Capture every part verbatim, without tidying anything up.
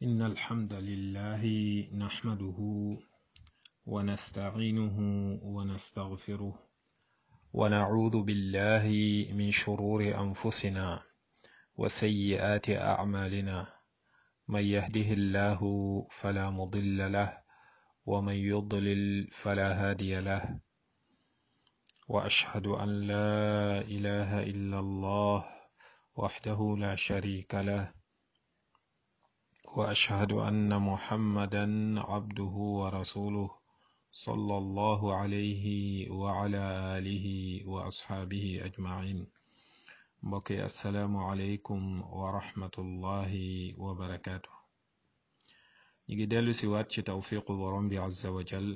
إن الحمد لله نحمده ونستعينه ونستغفره ونعوذ بالله من شرور أنفسنا وسيئات أعمالنا من يهده الله فلا مضل له ومن يضلل فلا هادي له وأشهد أن لا إله إلا الله وحده لا شريك له وأشهد أن محمدا عبده ورسوله صلى الله عليه وعلى آله وأصحابه أجمعين بقي السلام عليكم ورحمة الله وبركاته نيجي ديلو سيوات ci tawfiqu borom bi azza wa jal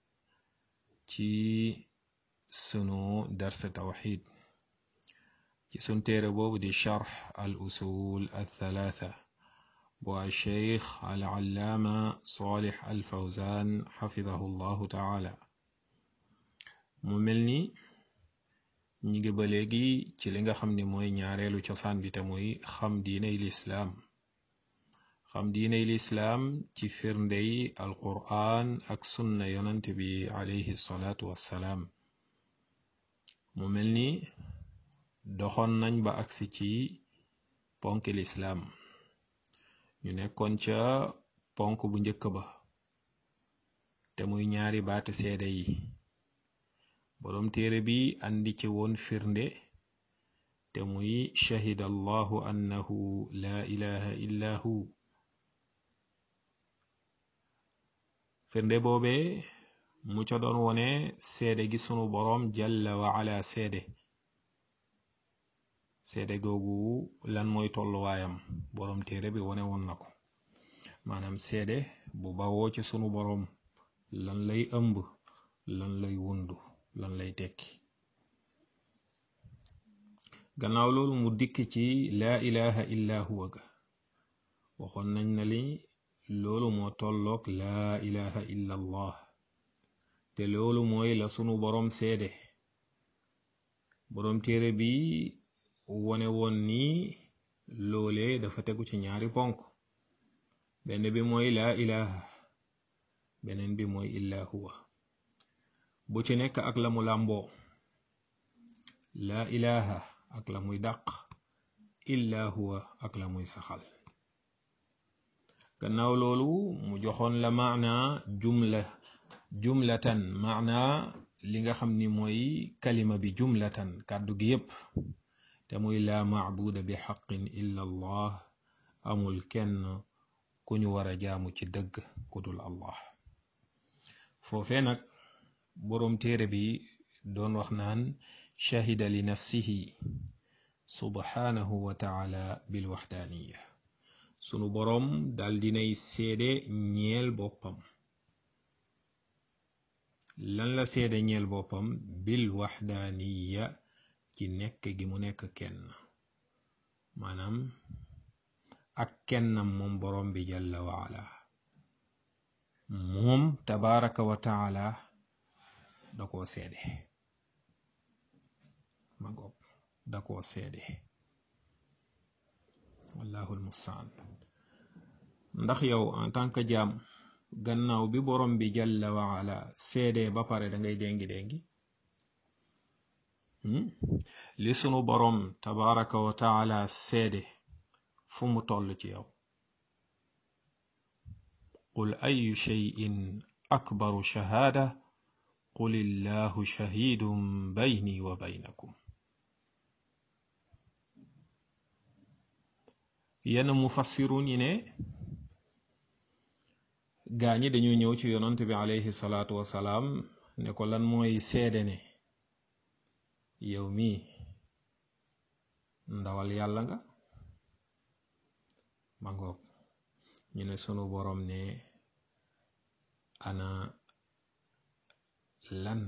ci sunu dars tawhid ci sun téere boobu di sharh al usul al thalatha bu الشيخ العلامة صالح الفوزان حفظه الله تعالى mu mel ni ñi ngi ba léegi ci li nga xam ni mooy ñaareelu cosaan bi te muy xam diiney lislaam xam diiney lislaam ci firndey alqur'an ak sunna yonant bi alayhi salaatu wassalaam mu mel ni doxoon nañ ba agsi ci ponk lislaam ñu nekkoon ca ponk bu njëkk ba te muy ñaari baati seede yi boroom téere bi andi ci woon firnde te muy shahida allahu annahu la ilaha illa hu firnde boobe mu ca doon wone seede gi sunu boroom jalla wa ala seede seede googu lan mooy tolluwaayam boroom téere bi wone woon na ko maanaam seede bu bawoo ci sunu boroom lan lay ëmb lan lay wundu lan lay tekki gannaaw loolu mu dikk ci laa ilaha illa huwa ga waxoon nañ na li loolu moo tolloog laa ilaha illa allah te loolu mooy la sunu boroom seede boroom téere bi wone woon ni loole dafa tegu ci ñaari ponk benn bi mooy laa ilaha beneen bi mooy illa huwa bu ci nekk ak la mu làmboo laa ilaha ak la muy dàq illa huwa ak la muy saxal gannaaw loolu mu joxoon la maana jumla jumlatan maana li nga xam ni mooy kalima bi jumlatan kàddu gi yépp te muy laa maabuda bi xaqin illa allah amul kenn ku ñu war a jaamu ci dëgg ku dul allah foofee nag boroom téere bi doon wax naan shahida li nafsihi subhanahu wa taala bil waxdaaniya sunu boroom dal dinay seede ñeel boppam lan la seede ñeel boppam bil waxdaaniya ci nekk gi mu nekk kenn maanaam ak kennam moom boroom bi jalla waala moom tabaraka wa taala da koo seede ma goog da koo seede wallahu almustaan ndax yow en tant que jaam gannaaw bi boroom bi jalla waala seede ba pare da ngay déngi déngi li sunu boroom tabaraka wa taala seede fu mu toll ci yow qul ayu shay'in akbaru shahaada qul illahu shahidun bayni wa baynakum yenn mufassirun yi ne gaañi dañu ñëw ci yonant bi alayhi salaatu wasalaam ne ko lan mooy seede ne yow mii ndawal yàlla nga ma ngoog ñu ne sunu boroom ne ana lan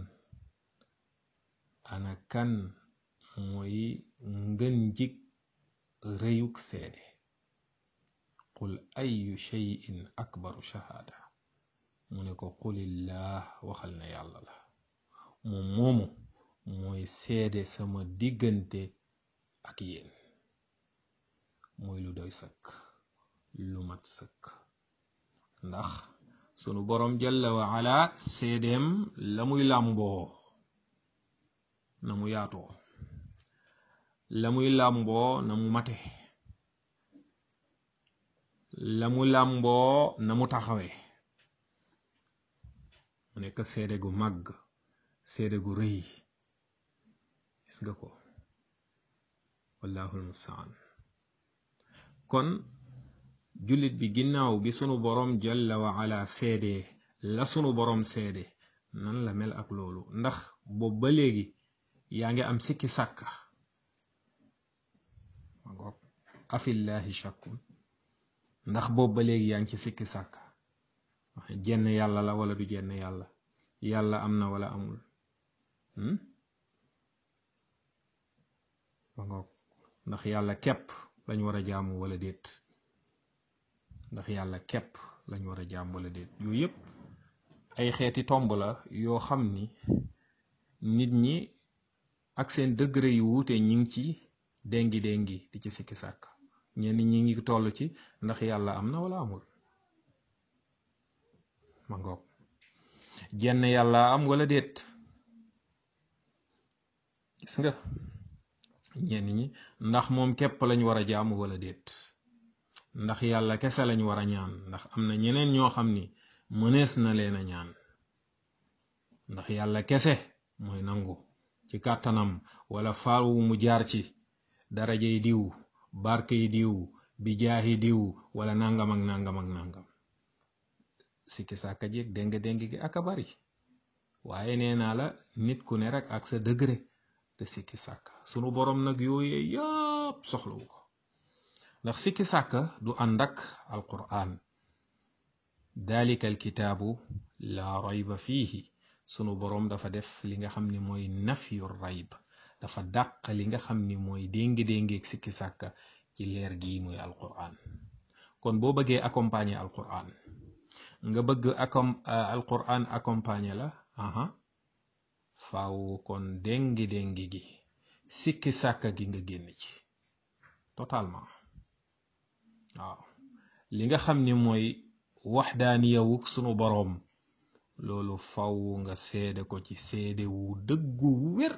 ana kan mooy ngën jik rëyuk seede qul ayu shay'in akbaru shahaada mu ne ko qulillah waxal na yàlla la moom moomu mooy seede sama diggante ak yéen mooy lu doy sëkk lu mat sëkk ndax sunu borom jalla wa ala seedeem la muy làmboo na mu yaatoo la muy làmboo na mu mate la mu làmboo na mu taxawe mu nekk seede gu màgg seede gu rëy gis nga ko wallaahu almustaan kon jullit bi ginnaaw bi sunu borom jalla wa ala seede la sunu borom seede nan la mel ak loolu ndax boobu ba léegi yaa ngi am sikki sàkka afillahi shakkun ndax boobu ba léegi yaa ngi ci sikki sàkka jenn yàlla la wala du jenn yàlla yàlla am na wala amul ndax yàlla képp lañ war a jaamu wala déet ndax yàlla képp lañ war a jaamu wala déet yooyu yépp ay xeeti tomb la yoo xam ni nit ñi ak seen degré yu wuute ñi ngi ci déngi déngi di ci sikki sàkk ñenn ñi ngi toll ci ndax yàlla am na wala amul ma ngoog jenn yàlla am wala déet gis nga ñenn ñi ndax moom képp lañ war a jaamu wala déet ndax yàlla kese lañ war a ñaan ndax am na ñeneen ñoo xam ni mënees na leen a ñaan ndax yàlla kese mooy nangu ci kàttanam wala faawu mu jaar ci darajay diw barkay diw bi jaahi diw wala nangam ak nangam ak nangam sikki sàkka jeeg déng déng gi aka bari waaye nee naa la nit ku ne rek ak sa degré de sikki sàkka sunu borom nag yooyee yëpp soxlawu ko ndax sikki sàkka du ànd ak alquran dalika alkitaabu la rayba fiihi sunu borom dafa def li nga xam ni mooy nafyu rayb dafa dàq li nga xam ni mooy déngi déngeeg sikki sàkka ci leer gi mooy alquran kon boo bëggee accompagner alquran nga bëgg accom alquran accompagner la aha faaw kon déngi déngi gi sikki sàkka gi nga génn ci totalement waaw li nga xam ni mooy waxdaaniyawu sunu boroom loolu faw nga seede ko ci seede wu dëggu wu wér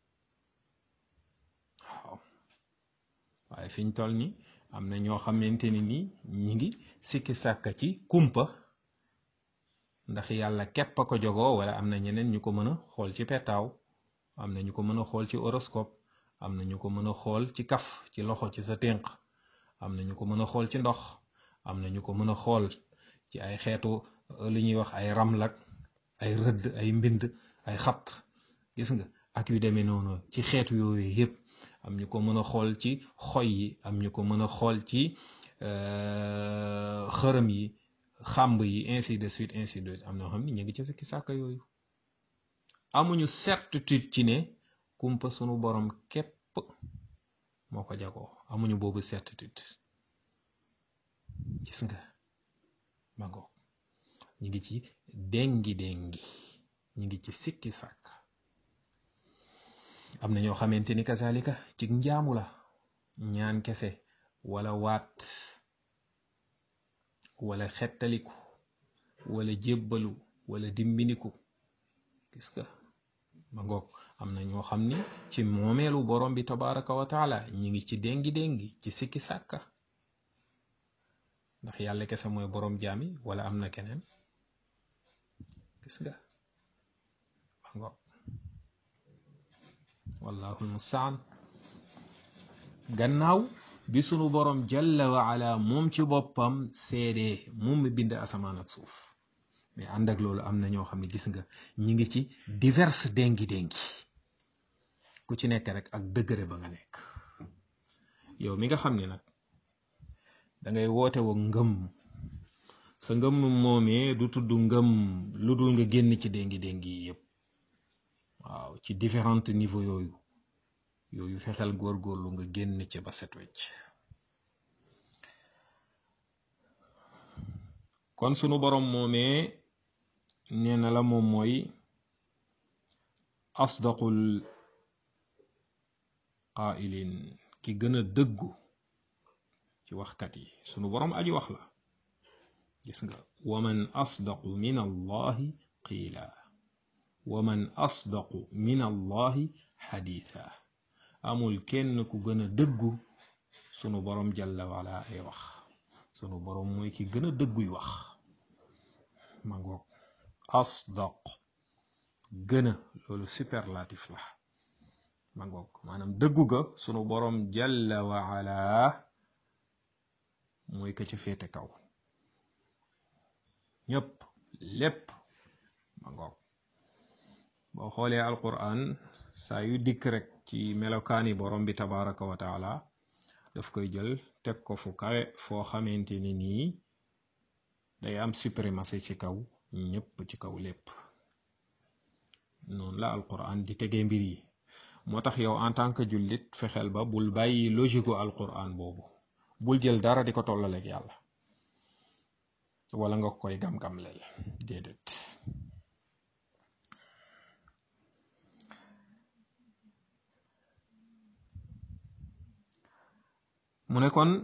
waaw waaye fiñ toll ni am na ñoo xamante ni ni ñi ngi sikki sàkka ci kumpa ndax yàlla képp a ko jogoo wala am na ñeneen ñu ko mën a xool ci petaaw am na ñu ko mën a xool ci horoscope am na ñu ko mën a xool ci kaf ci loxo ci sa ténq am na ñu ko mën a xool ci ndox am na ñu ko mën a xool ci ay xeetu li ñuy wax ay ramlak ay rëdd ay mbind ay xat gis nga ak yu demee noonu ci xeetu yooyu yépp am ñu ko mën a xool ci xoy yi am ñu ko mën a xool ci xërëm yi xàmb yi ainsi de suite ainsi de suite am na xam ni ñu ngi ci sikki sàkka yooyu amuñu certitude ci ne kumpa sunu borom képp moo ko jagoo amuñu boobu certitude gis nga ma ngoog ñi ngi ci déngi déngi ñi ngi ci sikki sàkk am na ñoo xamante ni kazalika ci njaamu la ñaan kese wala waat wala xettaliku wala jébbalu wala dimbiniku gis nga ma ngoog am na ñoo xam ni ci moomeelu borom bi tabaraka wa taala ñi ngi ci déngi déngi ci sikki sàkka ndax yàlla kese mooy borom jaami wala am na keneen gis nga ma ngoog wallahu almustaan gannaaw bi sunu borom jalla wa ala moom ci boppam seede moom mi bind asamaan ak suuf mais ànd ak loolu am na ñoo xam ne gis nga ñi ngi ci diverse déngi déngi ku ci nekk rek ak degré ba nga nekk yow mi nga xam ne nag da ngay woote wa ngëm sa ngëm moomee du tudd ngëm lu dul nga génn ci déngi déngi yi yépp waaw ci différents niveaux yooyu yooyu fexeel góorgóorlu nga génn ci ba set wecc kon sunu borom moomee nee na la moom mooy asdaqul qaa'ilin ki gën a dëggu ci waxkat yi sunu borom aji wax la gis nga wa man asdaqu min allahi qiila wa man asdaqu min allahi xadiitha amul kenn ku gën a dëggu sunu borom jalla wala ay wax sunu borom mooy ki gën a dëgguy wax ma ngoog asdaq gën a loolu superlatif la ma ngoog maanaam dëggu ga sunu borom jalla wa ala mooy ka ci féete kaw ñépp lépp ma ngoog boo xoolee alquran saa yu dikk rek ci melokaani borom bi tabaraka wa taala daf koy jël teg ko fu kawe foo xamante ni nii day am suprématie ci kaw ñépp ci kaw lépp noonu la alquran di tegee mbir yi moo tax yow en tant que jullit fexeel ba bul bàyyi logique gu alquran boobu bul jël dara di ko tollaleeg yàlla wala nga koy gam-gam leel déedéet mu ne kon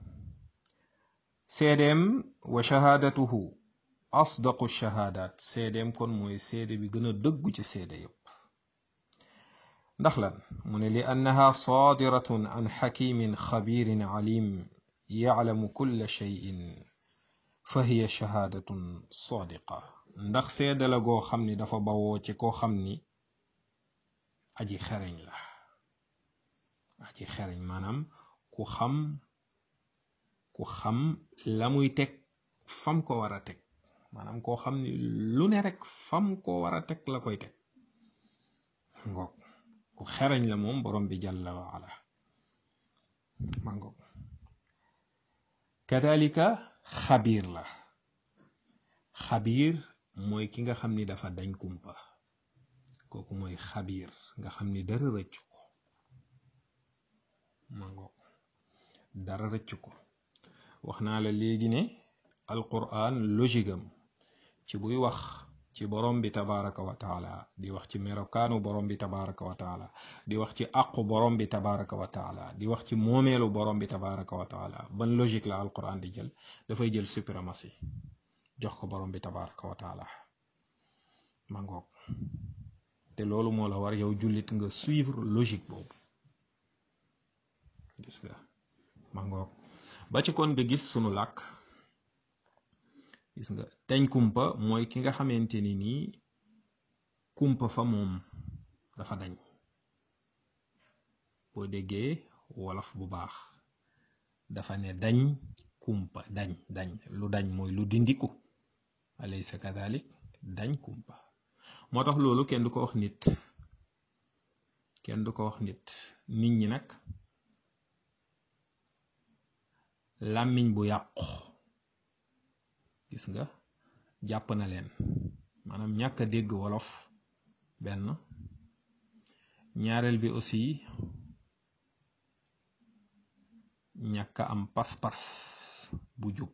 seedeem wa shahaadatuhu asdaqu shahaadaat seedeem kon mooy seede bi gën a dëggu ci seede yépp ndax lan mu ne li annaha saadiratun an xakimin xabirin alim yaclamu kulla cheyin fa hiya shahaadatun sadiqa ndax seede la goo xam ni dafa bawoo ci koo xam ni aji xereñ la aji xereñ maanaam ku xam ku xam la muy teg fam ko war a teg maanaam koo xam ni lu ne rek fam ko war a teg la koy teg ngoog ku xereñ la moom borom bi jalla wa ala ma ngoog kadalika xabiir la xabiir mooy ki nga xam ni dafa dañ kumpa kooku mooy xabiir nga xam ni dara rëccu ko ma ngoog dara rëccu ko wax naa la léegi ne alquran logigam ci buy wax ci borom bi tabaraka wa taala di wax ci melokaanu borom bi tabaraka wa taala di wax ci àqu borom bi tabaraka wa taala di wax ci moomeelu borom bi tabaraka wa taala ban logique la alquran di jël dafay jël suprématie jox ko borom bi tabaraka wa taala ma ngoog te loolu moo la war yow jullit nga suivre logique boobu gis nga ma ngoog ba ci kon nga gis sunu làkk gis nga teñ kumpa mooy ki nga xamante ni nii kumpa fa moom dafa dañ boo déggee wolof bu baax dafa ne dañ kumpa dañ dañ lu dañ mooy lu dindiku alaysa kadalik dañ kumpa moo tax loolu kenn du ko wax nit kenn du ko wax nit nit ñi nag làmmiñ bu yàqu gis nga jàpp na leen maanaam ñàkk a dégg wolof benn ñaareel bi aussi ñàkk a am pas-pas bu jub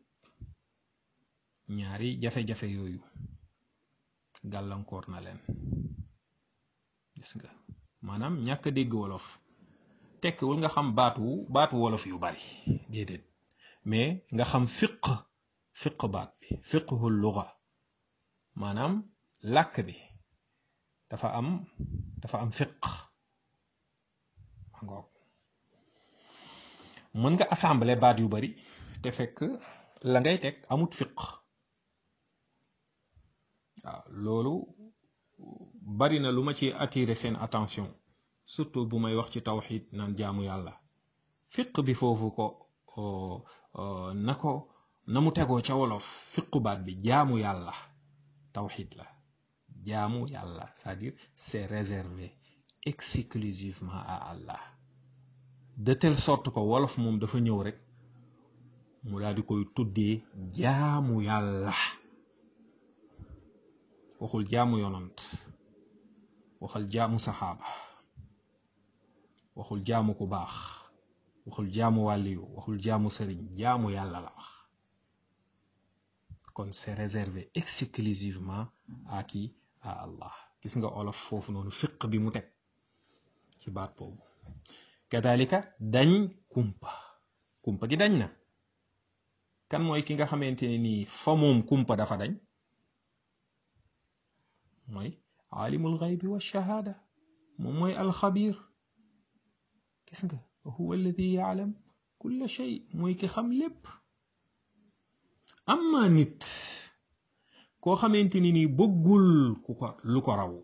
ñaari jafe-jafe yooyu gàllankoor na leen gis nga maanaam ñàkk a dégg wolof tekkiwul nga xam baatu baatu wolof yu bari déedéet mais nga xam fiq fiq baat bi fiqhul luga maanaam làkk bi dafa am dafa am fiq ngoog mën nga assembler baat yu bari te fekk la ngay teg amut fiq waaw loolu bari na lu ma ci attirer seen attention surtout bu may wax ci tawxid naan jaamu yàlla fiq bi foofu ko na ko na mu tegoo ca wolof fiqu baat bi jaamu yàlla tawxid la jaamu yàlla c'est-à-dire c'est réservé exclusivement à Allah de telle sorte que wolof moom dafa ñëw rek mu daal di koy tuddee jaamu yàlla waxul jaamu yonant waxul jaamu saxaaba waxul jaamu ku baax waxul jaamu wàlliyu waxul jaamu sëriñ jaamu yàlla la wax kon c'est réservé exclusivement à qui à Allah gis nga olof foofu noonu fiq bi mu teg ci baat boobu kadalika dañ kumpa kumpa gi dañ na kan mooy ki nga xamante ne nii fa moom kumpa dafa dañ mooy aalimul xaybi wa shahaada moom mooy alxabir gis nga huwa alladi yaalam kulla shay mooy ki xam lépp amma nit koo xamante ni nii bëggul ku ko lu ko raw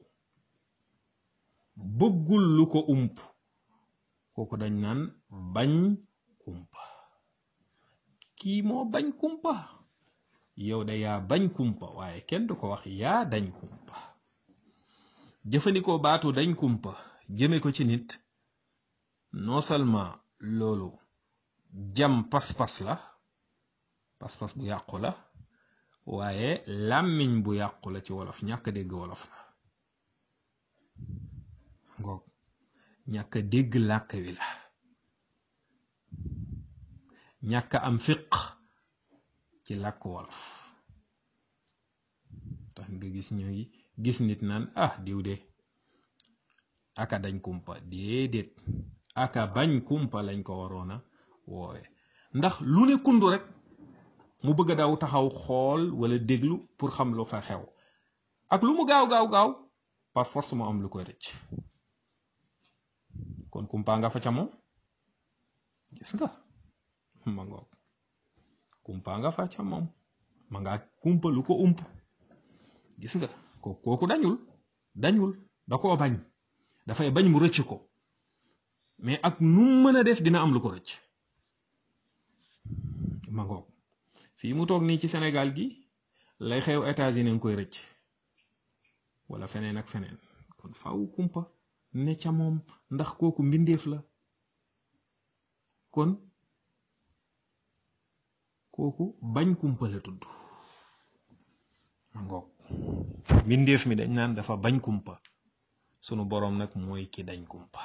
bëggul lu ko ump kooku dañ naan bañ kumpa kii moo bañ kumpa yow da yaa bañ kumpa waaye kenn du ko wax yaa dañ kumpa jëfandikoo baatu dañ kumpa jëme ko ci nit non seulement loolu jam pas-pas la pas-pas bu yàqu la waaye làmmiñ bu yàqu la ci wolof ñàkk dégg wolof la ngoog ñàkk dégg làkk wi la ñàkk am fiq ci làkk wolof tax nga gis ñuy gis nit naan ah diw de aka dañ kumpa déedéet aka bañ kumpa lañ ko waroona woowe ndax lu ne kundu rek mu bëgg a daw taxaw xool wala déglu pour xam lu fa xew ak lu mu gaaw gaaw gaaw par force mu am lu koy rëcc kon kumpa nga fa ca moom gis nga ma ngoog kumpa nga fa ca moom ma nga kumpa lu ko ump gis nga ko kooku dañul dañul da koo bañ dafay bañ mu rëcc ko mais ak nu mën a def dina am lu ko rëcc ma ngoog fii mu toog nii ci Sénégal gi lay xew États-Unis nga koy rëcc wala feneen ak feneen kon faaw kumpa ne ca moom ndax kooku mbindeef la kon kooku bañ kumpa la tudd ma ngoog mbindeef mi dañ naan dafa bañ kumpa sunu boroom nag mooy ki dañ kumpa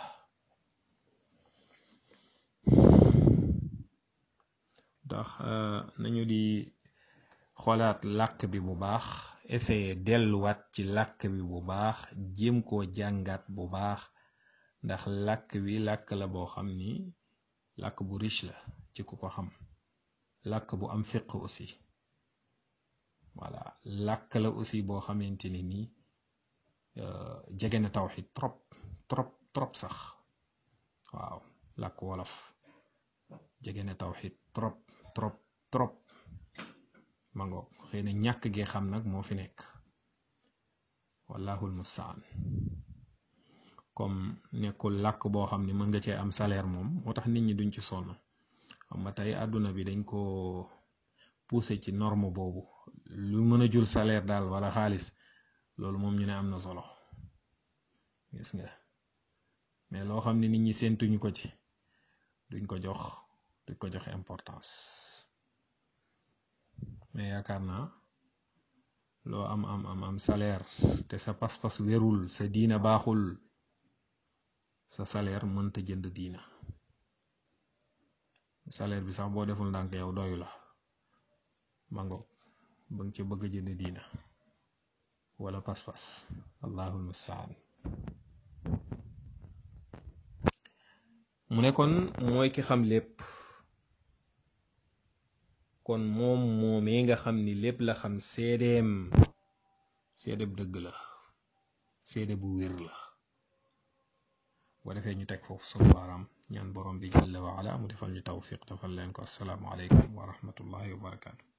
ndax nañu di xoolaat làkk bi bu baax essayer delluwaat ci làkk bi bu baax jéem koo jàngat bu baax ndax làkk wi làkk la boo xam ni làkk bu riche la ci ku ko xam làkk bu am fiq aussi voilà làkk la aussi boo xamante ni nii jege na tawxid trop trop trop sax waaw làkk wolof jege na tawxid trop trop trop ma ngoog xëy na ñàkk gee xam nag moo fi nekk wallahul mustaan comme nekkul làkk boo xam ni mën nga cee am salaire moom moo tax nit ñi duñ ci sonn xam nga tey àdduna bi dañ ko poussé ci norme boobu lu mën a jul salaire daal wala xaalis loolu moom ñu ne am na solo gis nga mais loo xam ne nit ñi séentuñu ko ci duñ ko jox duñ ko jox importance mais yaakaar naa loo am am am am salaire te sa pas-pas wérul sa diina baaxul sa salaire mënta jënd diina salaire bi sax boo deful ndànk yow doyu la mango ba nga ca bëgg a jënd diina wala pas-pas allahul mustaan mu ne kon mooy ki xam lépp kon moom moomee nga xam ni lépp la xam seedeem seede bu dëgg la seede bu wér la boo defee ñu teg foofu sunu baaraam ñaan borom bi jalla wa ala mu defal ñu tawfiq defal leen ko assalaamu aleykum wa rahmatullahi wa barakaatu